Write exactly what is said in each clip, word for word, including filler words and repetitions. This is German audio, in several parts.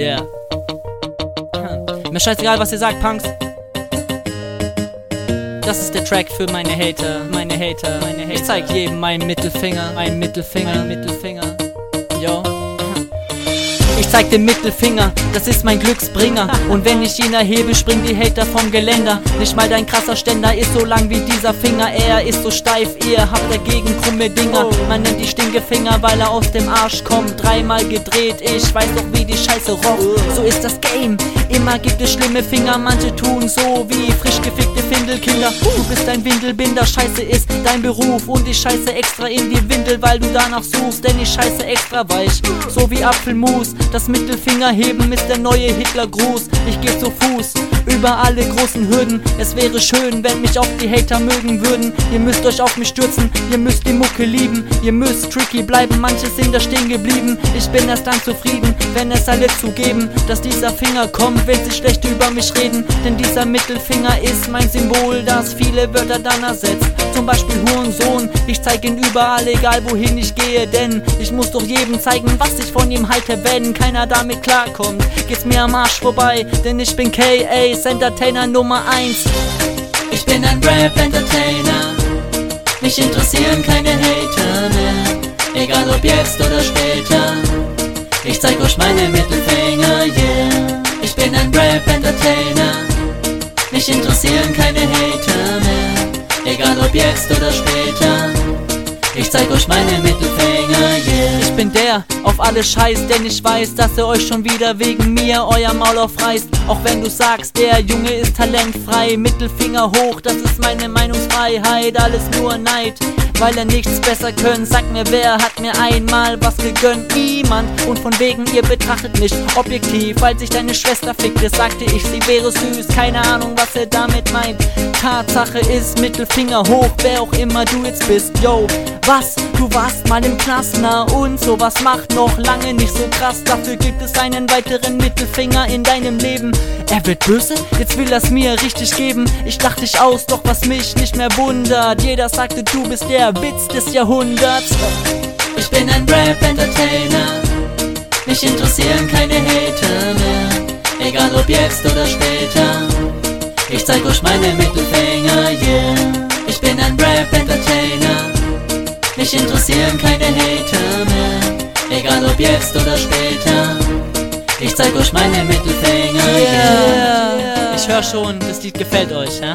Yeah. Mir scheißegal, was ihr sagt, Punks. Das ist der Track für meine Hater, meine Hater, meine Hater. Ich zeig jedem meinen Mittelfinger, meinen Mittelfinger, meinen Mittelfinger. Yo. Ich zeig den Mittelfinger, das ist mein Glücksbringer. Und wenn ich ihn erhebe, springen die Hater vom Geländer. Nicht mal dein krasser Ständer ist so lang wie dieser Finger. Er ist so steif, ihr habt dagegen krumme Dinger. Man nennt die Stinkefinger, weil er aus dem Arsch kommt. Dreimal gedreht, ich weiß doch wie die Scheiße roch. So ist das Game, immer gibt es schlimme Finger. Manche tun so wie frisch gefickte Findelkinder. Du bist ein Windelbinder, Scheiße ist dein Beruf. Und ich scheiße extra in die Windel, weil du danach suchst. Denn ich scheiße extra weich, so wie Apfelmus. Das Mittelfinger heben ist der neue Hitlergruß. Ich geh zu Fuß über alle großen Hürden. Es wäre schön, wenn mich auch die Hater mögen würden. Ihr müsst euch auf mich stürzen, ihr müsst die Mucke lieben. Ihr müsst tricky bleiben, manche sind da stehen geblieben. Ich bin erst dann zufrieden, wenn es alle zugeben, dass dieser Finger kommt, wenn sie schlecht über mich reden. Denn dieser Mittelfinger ist mein Symbol, das viele Wörter dann ersetzt. Zum Beispiel Hurensohn, ich zeig ihn überall, egal wohin ich gehe. Denn ich muss doch jedem zeigen, was ich von ihm halte. Wenn keiner damit klarkommt, geht's mir am Arsch vorbei. Denn ich bin K A's Entertainer Nummer eins. Ich bin ein Rap-Entertainer, mich interessieren keine Hater mehr. Egal ob jetzt oder später, ich zeig euch meine Mittelfinger, yeah. Ich bin ein Rap-Entertainer, mich interessieren keine Hater mehr. Egal ob jetzt oder später, ich zeig euch meine Mittelfinger, yeah. Ich bin der, auf alles scheiß, denn ich weiß, dass ihr euch schon wieder wegen mir euer Maul aufreißt. Auch wenn du sagst, der Junge ist talentfrei. Mittelfinger hoch, das ist meine Meinungsfreiheit. Alles nur Neid, weil er nichts besser könnt. Sag mir, wer hat mir einmal was gegönnt? Niemand. Und von wegen, ihr betrachtet mich objektiv. Als ich deine Schwester fickte, sagte ich, sie wäre süß. Keine Ahnung, was er damit meint. Tatsache ist, Mittelfinger hoch, wer auch immer du jetzt bist. Yo, was? Du warst mal im Knast, na und sowas macht noch lange nicht so krass. Dafür gibt es einen weiteren Mittelfinger in deinem Leben. Er wird böse? Jetzt will er's mir richtig geben. Ich dachte dich aus, doch was mich nicht mehr wundert. Jeder sagte, du bist der Witz des Jahrhunderts. Ich bin ein Rap-Entertainer, mich interessieren keine Hater mehr. Egal ob jetzt oder später, ich zeig euch meine Mittelfinger, yeah. Ich bin ein Rap-Entertainer, mich interessieren keine Hater mehr. Egal ob jetzt oder später, ich zeig euch meine Mittelfinger, yeah. yeah. Ich hör schon, das Lied gefällt euch, hä?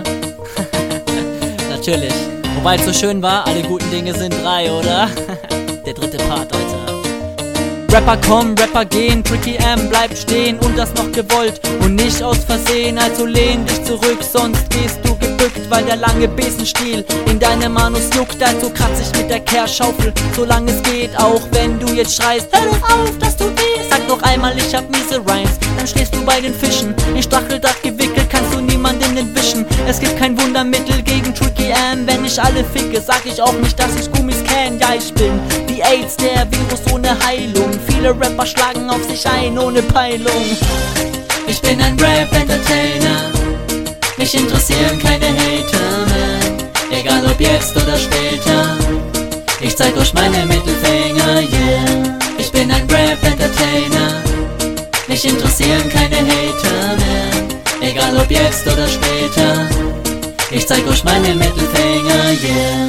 Natürlich. Wobei es so schön war, alle guten Dinge sind drei, oder? Der dritte Part, Alter. Rapper kommen, Rapper gehen, Tricky M bleibt stehen und das noch gewollt und nicht aus Versehen. Also lehn dich zurück, sonst gehst du gebückt, weil der lange Besenstiel in deinem Anus juckt. Also kratz ich mit der Kehrschaufel, solange es geht, auch wenn du jetzt schreist. Hör doch auf, das tut weh. Sag noch einmal, ich hab miese Rhymes, dann stehst du bei den Fischen. In Stacheldraht gewickelt, kannst du niemanden entwischen. Es gibt kein Wundermittel gegen Tricky M. Wenn ich alle ficke, sag ich auch nicht, dass ich Gummis kenn. Ja, ich bin die AIDS, der Virus ohne Heilung. Viele Rapper schlagen auf sich ein, ohne Peilung. Ich bin ein Rap-Entertainer, mich interessieren keine Hater mehr. Egal ob jetzt oder später, ich zeig euch meine Mittelfinger, yeah. Ich bin ein Rap-Entertainer, mich interessieren keine Hater mehr. Egal ob jetzt oder später, ich zeig euch meine Mittelfinger, yeah.